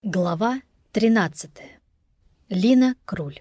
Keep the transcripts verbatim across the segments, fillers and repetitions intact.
Глава тринадцатая. Лина Круль.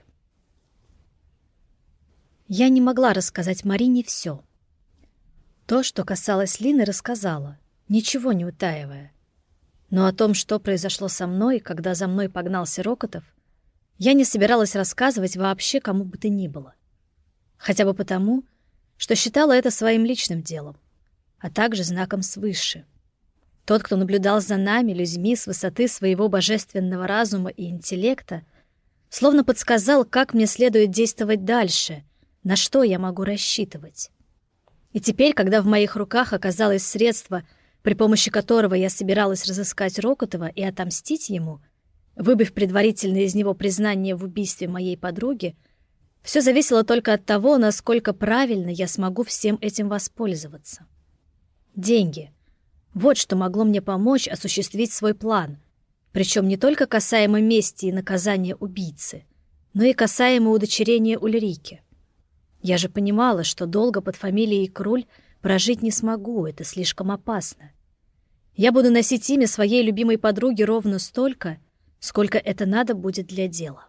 Я не могла рассказать Марине все. То, что касалось Лины, рассказала, ничего не утаивая. Но о том, что произошло со мной, когда за мной погнался Рокотов, я не собиралась рассказывать вообще кому бы то ни было. Хотя бы потому, что считала это своим личным делом, а также знаком свыше. Тот, кто наблюдал за нами, людьми, с высоты своего божественного разума и интеллекта, словно подсказал, как мне следует действовать дальше, на что я могу рассчитывать. И теперь, когда в моих руках оказалось средство, при помощи которого я собиралась разыскать Рокотова и отомстить ему, выбив предварительно из него признание в убийстве моей подруги, все зависело только от того, насколько правильно я смогу всем этим воспользоваться. Деньги — вот что могло мне помочь осуществить свой план, причем не только касаемо мести и наказания убийцы, но и касаемо удочерения Ульрики. Я же понимала, что долго под фамилией Круль прожить не смогу, это слишком опасно. Я буду носить имя своей любимой подруги ровно столько, сколько это надо будет для дела.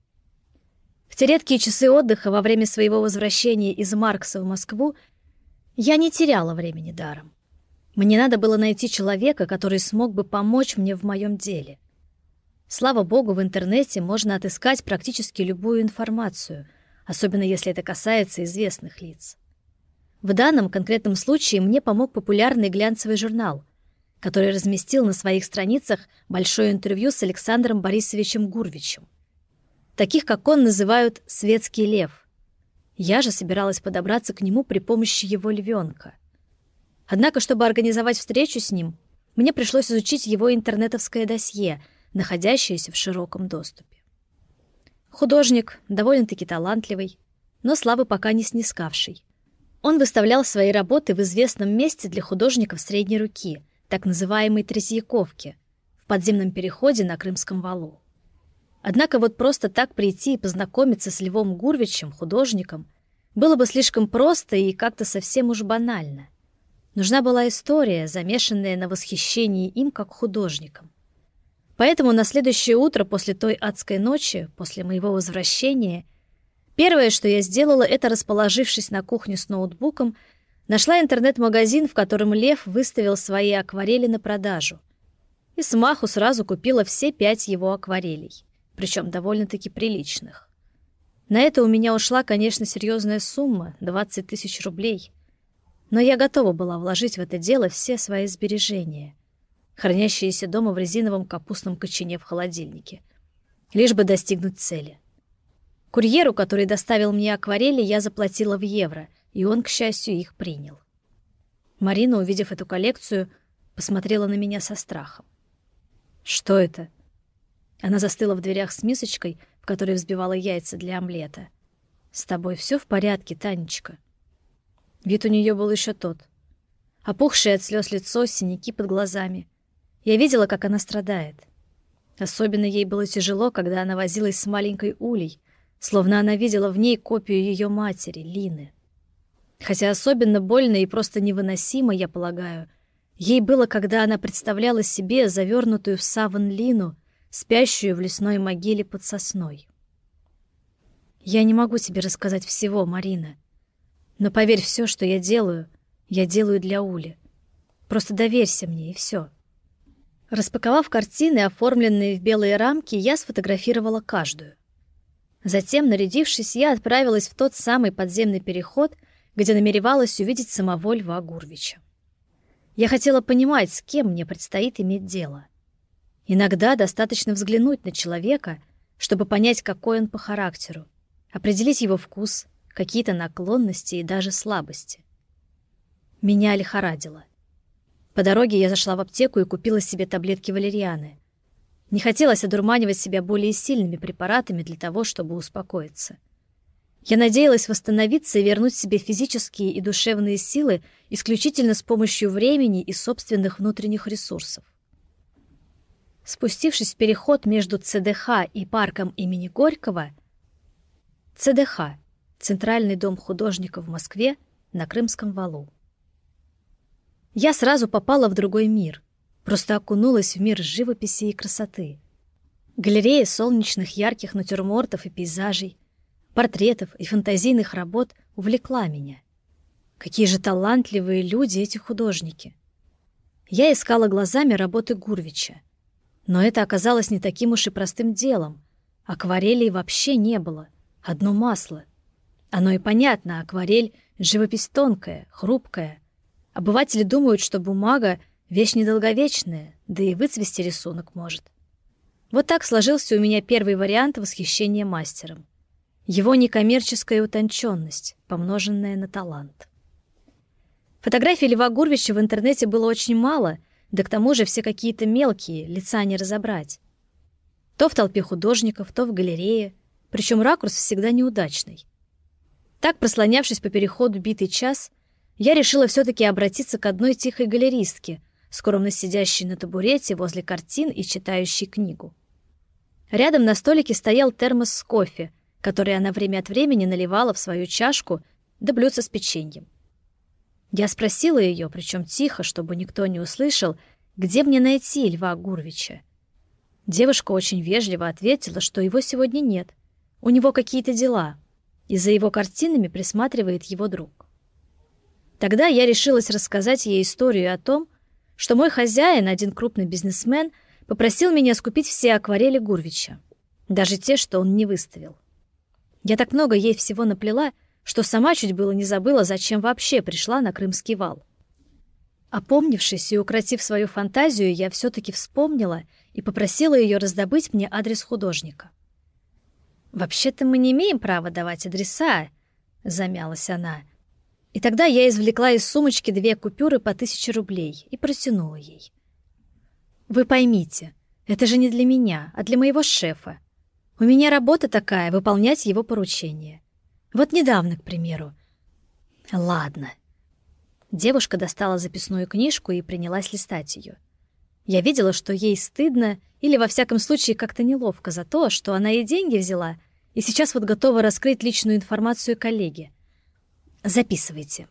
В те редкие часы отдыха во время своего возвращения из Маркса в Москву я не теряла времени даром. Мне надо было найти человека, который смог бы помочь мне в моем деле. Слава богу, в интернете можно отыскать практически любую информацию, особенно если это касается известных лиц. В данном конкретном случае мне помог популярный глянцевый журнал, который разместил на своих страницах большое интервью с Александром Борисовичем Гурвичем. Таких, как он, называют «светский лев». Я же собиралась подобраться к нему при помощи его львенка. Однако, чтобы организовать встречу с ним, мне пришлось изучить его интернетовское досье, находящееся в широком доступе. Художник, довольно-таки талантливый, но славы пока не снискавший. Он выставлял свои работы в известном месте для художников средней руки, так называемой Третьяковке, в подземном переходе на Крымском валу. Однако вот просто так прийти и познакомиться с Львом Гурвичем, художником, было бы слишком просто и как-то совсем уж банально. Нужна была история, замешанная на восхищении им как художником. Поэтому на следующее утро после той адской ночи, после моего возвращения, первое, что я сделала, это, расположившись на кухне с ноутбуком, нашла интернет-магазин, в котором Лев выставил свои акварели на продажу. И смаху сразу купила все пять его акварелей, причем довольно-таки приличных. На это у меня ушла, конечно, серьезная сумма — двадцать тысяч рублей. Но я готова была вложить в это дело все свои сбережения, хранящиеся дома в резиновом капустном кочане в холодильнике, лишь бы достигнуть цели. Курьеру, который доставил мне акварели, я заплатила в евро, и он, к счастью, их принял. Марина, увидев эту коллекцию, посмотрела на меня со страхом. «Что это?» Она застыла в дверях с мисочкой, в которой взбивала яйца для омлета. «С тобой все в порядке, Танечка?» Вид у нее был еще тот. Опухшее от слез лицо, синяки под глазами. Я видела, как она страдает. Особенно ей было тяжело, когда она возилась с маленькой Улей, словно она видела в ней копию ее матери, Лины. Хотя особенно больно и просто невыносимо, я полагаю, ей было, когда она представляла себе завернутую в саван Лину, спящую в лесной могиле под сосной. «Я не могу тебе рассказать всего, Марина. Но поверь, все, что я делаю, я делаю для Ули. Просто доверься мне, и все». Распаковав картины, оформленные в белые рамки, я сфотографировала каждую. Затем, нарядившись, я отправилась в тот самый подземный переход, где намеревалась увидеть самого Льва Гурвича. Я хотела понимать, с кем мне предстоит иметь дело. Иногда достаточно взглянуть на человека, чтобы понять, какой он по характеру, определить его вкус, какие-то наклонности и даже слабости. Меня лихорадило. По дороге я зашла в аптеку и купила себе таблетки валерианы. Не хотелось одурманивать себя более сильными препаратами для того, чтобы успокоиться. Я надеялась восстановиться и вернуть себе физические и душевные силы исключительно с помощью времени и собственных внутренних ресурсов. Спустившись в переход между ЦДХ и парком имени Горького, ЦДХ — Центральный дом художников в Москве на Крымском валу. Я сразу попала в другой мир, просто окунулась в мир живописи и красоты. Галерея солнечных ярких натюрмортов и пейзажей, портретов и фантазийных работ увлекла меня. Какие же талантливые люди эти художники! Я искала глазами работы Гурвича. Но это оказалось не таким уж и простым делом. Акварелей вообще не было. Одно масло. Оно и понятно, акварель — живопись тонкая, хрупкая. Обыватели думают, что бумага — вещь недолговечная, да и выцвести рисунок может. Вот так сложился у меня первый вариант восхищения мастером. Его некоммерческая утонченность, помноженная на талант. Фотографий Льва Гурвича в интернете было очень мало, да к тому же все какие-то мелкие, лица не разобрать. То в толпе художников, то в галерее, причем ракурс всегда неудачный. Так, прослонявшись по переходу битый час, я решила все-таки обратиться к одной тихой галеристке, скромно сидящей на табурете возле картин и читающей книгу. Рядом на столике стоял термос с кофе, который она время от времени наливала в свою чашку, да блюдце с печеньем. Я спросила ее, причем тихо, чтобы никто не услышал, где мне найти Льва Гурвича. Девушка очень вежливо ответила, что его сегодня нет, у него какие-то дела, и за его картинами присматривает его друг. Тогда я решилась рассказать ей историю о том, что мой хозяин, один крупный бизнесмен, попросил меня скупить все акварели Гурвича, даже те, что он не выставил. Я так много ей всего наплела, что сама чуть было не забыла, зачем вообще пришла на Крымский вал. Опомнившись и укротив свою фантазию, я все-таки вспомнила и попросила ее раздобыть мне адрес художника. «Вообще-то мы не имеем права давать адреса», — замялась она. И тогда я извлекла из сумочки две купюры по тысяче рублей и протянула ей. «Вы поймите, это же не для меня, а для моего шефа. У меня работа такая — выполнять его поручения. Вот недавно, к примеру». «Ладно». Девушка достала записную книжку и принялась листать ее. Я видела, что ей стыдно или, во всяком случае, как-то неловко за то, что она и деньги взяла, и сейчас вот готова раскрыть личную информацию коллеге. «Записывайте».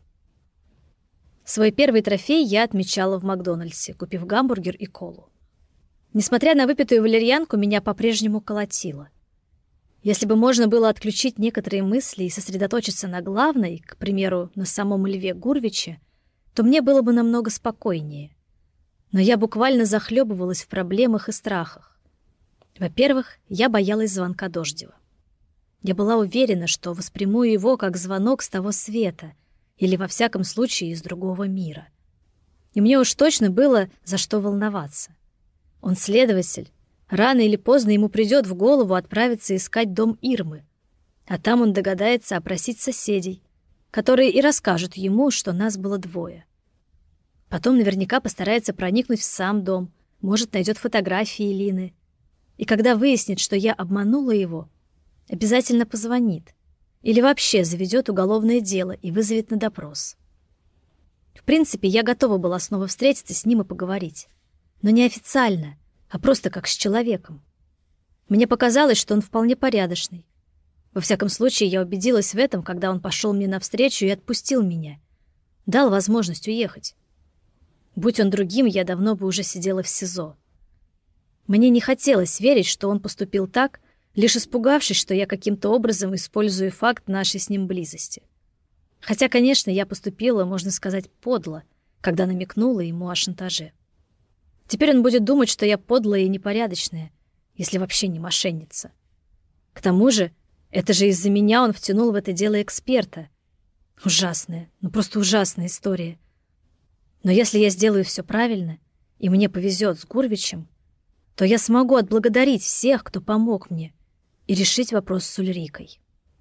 Свой первый трофей я отмечала в Макдональдсе, купив гамбургер и колу. Несмотря на выпитую валерьянку, меня по-прежнему колотило. Если бы можно было отключить некоторые мысли и сосредоточиться на главной, к примеру, на самом Льве Гурвиче, то мне было бы намного спокойнее. Но я буквально захлебывалась в проблемах и страхах. Во-первых, я боялась звонка Дождева. Я была уверена, что восприму его как звонок с того света или, во всяком случае, из другого мира. И мне уж точно было за что волноваться. Он следователь. Рано или поздно ему придет в голову отправиться искать дом Ирмы, а там он догадается опросить соседей, которые и расскажут ему, что нас было двое. Потом наверняка постарается проникнуть в сам дом, может, найдет фотографии Лины. И когда выяснит, что я обманула его, обязательно позвонит или вообще заведет уголовное дело и вызовет на допрос. В принципе, я готова была снова встретиться с ним и поговорить, но не официально, а просто как с человеком. Мне показалось, что он вполне порядочный. Во всяком случае, я убедилась в этом, когда он пошел мне навстречу и отпустил меня. Дал возможность уехать. Будь он другим, я давно бы уже сидела в СИЗО. Мне не хотелось верить, что он поступил так, лишь испугавшись, что я каким-то образом использую факт нашей с ним близости. Хотя, конечно, я поступила, можно сказать, подло, когда намекнула ему о шантаже. Теперь он будет думать, что я подлая и непорядочная, если вообще не мошенница. К тому же, это же из-за меня он втянул в это дело эксперта. Ужасная, ну просто ужасная история. Но если я сделаю все правильно, и мне повезет с Гурвичем, то я смогу отблагодарить всех, кто помог мне, и решить вопрос с Ульрикой.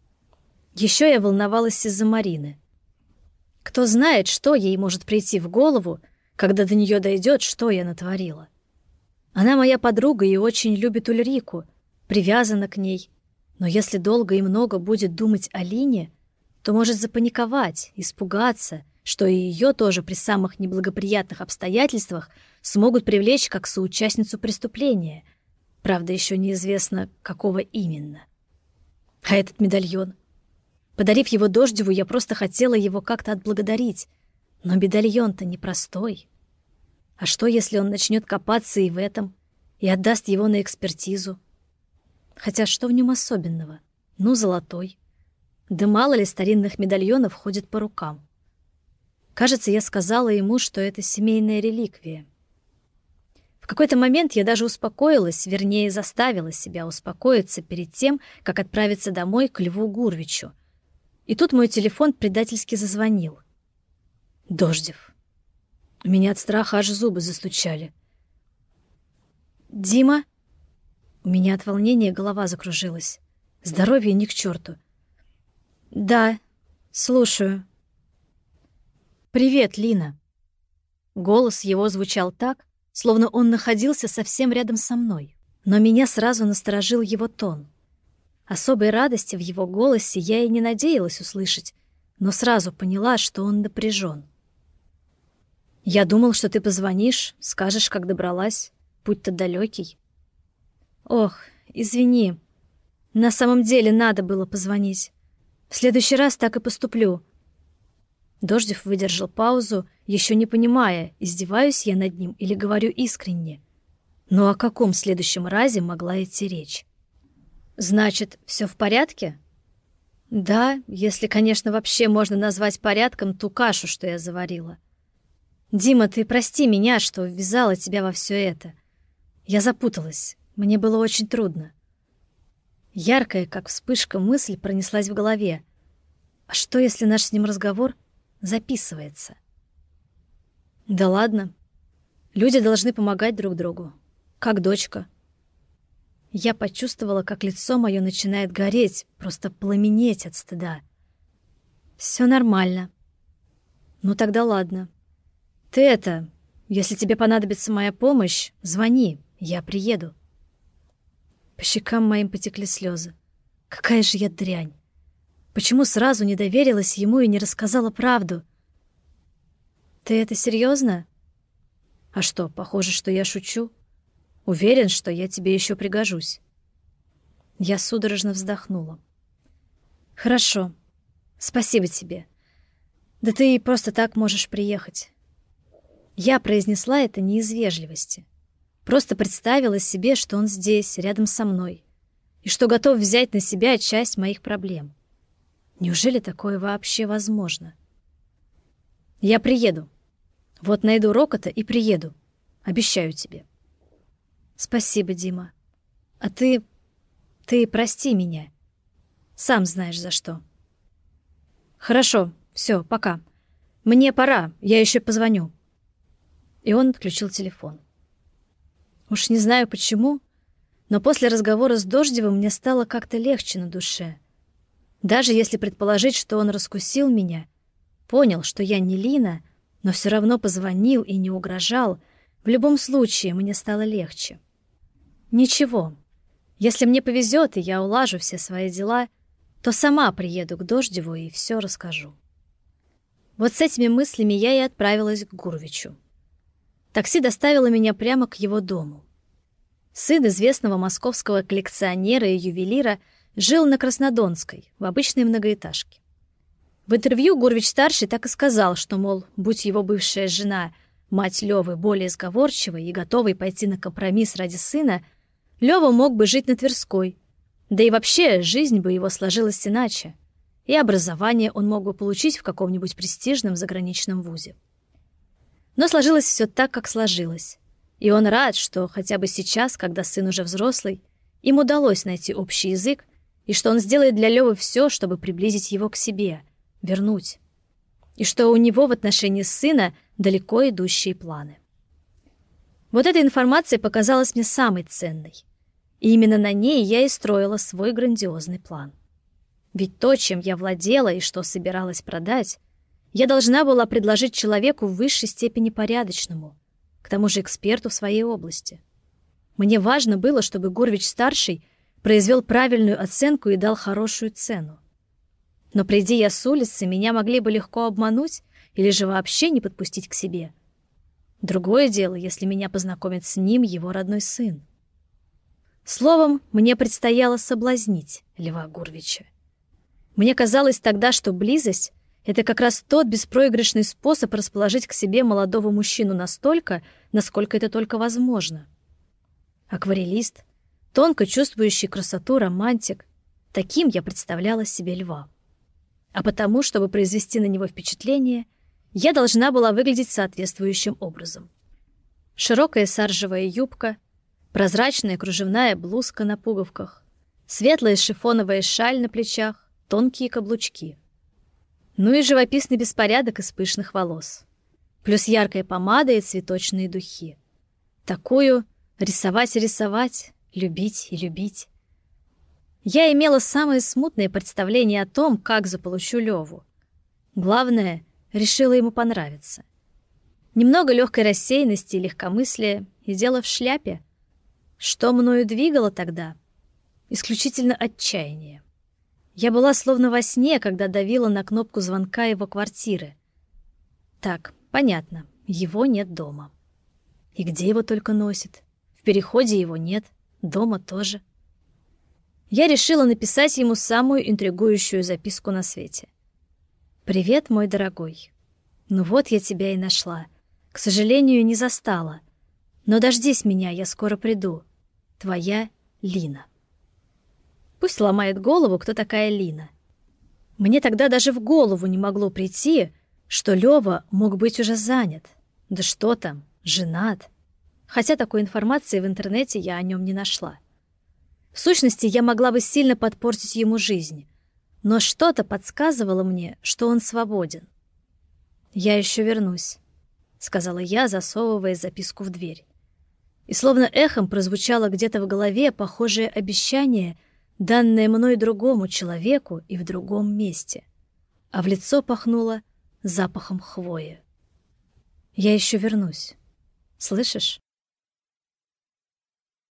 Еще я волновалась из-за Марины. Кто знает, что ей может прийти в голову, когда до нее дойдет, что я натворила. Она моя подруга и очень любит Ульрику, привязана к ней. Но если долго и много будет думать о Лине, то может запаниковать, испугаться, что и ее тоже при самых неблагоприятных обстоятельствах смогут привлечь как соучастницу преступления. Правда, еще неизвестно, какого именно. А этот медальон? Подарив его Дождеву, я просто хотела его как-то отблагодарить. Но медальон-то непростой. А что, если он начнет копаться и в этом, и отдаст его на экспертизу? Хотя что в нем особенного? Ну, золотой. Да мало ли старинных медальонов ходит по рукам. Кажется, я сказала ему, что это семейная реликвия. В какой-то момент я даже успокоилась, вернее, заставила себя успокоиться перед тем, как отправиться домой к Льву Гурвичу. И тут мой телефон предательски зазвонил. Дождев. У меня от страха аж зубы застучали. «Дима?» У меня от волнения голова закружилась. Здоровье ни к черту. «Да, слушаю». «Привет, Лина». Голос его звучал так, словно он находился совсем рядом со мной. Но меня сразу насторожил его тон. Особой радости в его голосе я и не надеялась услышать, но сразу поняла, что он напряжен. «Я думал, что ты позвонишь, скажешь, как добралась. Путь-то далекий». «Ох, извини. На самом деле надо было позвонить. В следующий раз так и поступлю». Дождев выдержал паузу, еще не понимая, издеваюсь я над ним или говорю искренне. Но о каком следующем разе могла идти речь? «Значит, все в порядке?» «Да, если, конечно, вообще можно назвать порядком ту кашу, что я заварила. Дима, ты прости меня, что ввязала тебя во все это. Я запуталась, мне было очень трудно». Яркая, как вспышка, мысль пронеслась в голове. А что, если наш с ним разговор записывается? Да ладно. Люди должны помогать друг другу. Как дочка. Я почувствовала, как лицо мое начинает гореть, просто пламенеть от стыда. Все нормально. Ну тогда ладно. Ты это, если тебе понадобится моя помощь, звони, я приеду. По щекам моим потекли слезы. Какая же я дрянь. Почему сразу не доверилась ему и не рассказала правду? Ты это серьезно? А что, похоже, что я шучу? Уверен, что я тебе еще пригожусь. Я судорожно вздохнула. Хорошо. Спасибо тебе. Да ты и просто так можешь приехать. Я произнесла это не из вежливости. Просто представила себе, что он здесь, рядом со мной, и что готов взять на себя часть моих проблем. Неужели такое вообще возможно? Я приеду. Вот найду Рокота и приеду. Обещаю тебе. Спасибо, Дима. А ты... ты прости меня. Сам знаешь за что. Хорошо, все, пока. Мне пора, я еще позвоню. И он отключил телефон. Уж не знаю почему, но после разговора с Дождевым мне стало как-то легче на душе. Даже если предположить, что он раскусил меня, понял, что я не Лина, но все равно позвонил и не угрожал, в любом случае мне стало легче. Ничего, если мне повезет и я улажу все свои дела, то сама приеду к Дождеву и все расскажу. Вот с этими мыслями я и отправилась к Гурвичу. Такси доставило меня прямо к его дому. Сын известного московского коллекционера и ювелира жил на Краснодонской, в обычной многоэтажке. В интервью Гурвич-старший так и сказал, что, мол, будь его бывшая жена, мать Лёвы, более сговорчивой и готовой пойти на компромисс ради сына, Лёва мог бы жить на Тверской. Да и вообще, жизнь бы его сложилась иначе. И образование он мог бы получить в каком-нибудь престижном заграничном вузе. Но сложилось все так, как сложилось. И он рад, что хотя бы сейчас, когда сын уже взрослый, им удалось найти общий язык, и что он сделает для Лёвы все, чтобы приблизить его к себе, вернуть. И что у него в отношении сына далеко идущие планы. Вот эта информация показалась мне самой ценной. И именно на ней я и строила свой грандиозный план. Ведь то, чем я владела и что собиралась продать, я должна была предложить человеку в высшей степени порядочному, к тому же эксперту в своей области. Мне важно было, чтобы Гурвич-старший произвел правильную оценку и дал хорошую цену. Но приди я с улицы, меня могли бы легко обмануть или же вообще не подпустить к себе. Другое дело, если меня познакомит с ним его родной сын. Словом, мне предстояло соблазнить Льва Гурвича. Мне казалось тогда, что близость — это как раз тот беспроигрышный способ расположить к себе молодого мужчину настолько, насколько это только возможно. Акварелист, Тонко чувствующий красоту романтик. Таким я представляла себе льва. А потому, чтобы произвести на него впечатление, я должна была выглядеть соответствующим образом. Широкая саржевая юбка, прозрачная кружевная блузка на пуговках, светлая шифоновая шаль на плечах, тонкие каблучки. Ну и живописный беспорядок из пышных волос. Плюс яркая помада и цветочные духи. Такую рисовать и рисовать, любить и любить. Я имела самое смутное представление о том, как заполучу Леву. Главное, решила ему понравиться. Немного легкой рассеянности и легкомыслия, и дело в шляпе. Что мною двигало тогда? Исключительно отчаяние. Я была словно во сне, когда давила на кнопку звонка его квартиры. Так, понятно, его нет дома. И где его только носит? В переходе его нет, дома тоже. Я решила написать ему самую интригующую записку на свете. «Привет, мой дорогой. Ну вот я тебя и нашла. К сожалению, не застала. Но дождись меня, я скоро приду. Твоя Лина». Пусть ломает голову, кто такая Лина. Мне тогда даже в голову не могло прийти, что Лёва мог быть уже занят. Да что там, женат. Хотя такой информации в интернете я о нем не нашла. В сущности, я могла бы сильно подпортить ему жизнь, но что-то подсказывало мне, что он свободен. «Я еще вернусь», — сказала я, засовывая записку в дверь. И словно эхом прозвучало где-то в голове похожее обещание, данное мной другому человеку и в другом месте, а в лицо пахнуло запахом хвои. «Я еще вернусь. Слышишь?»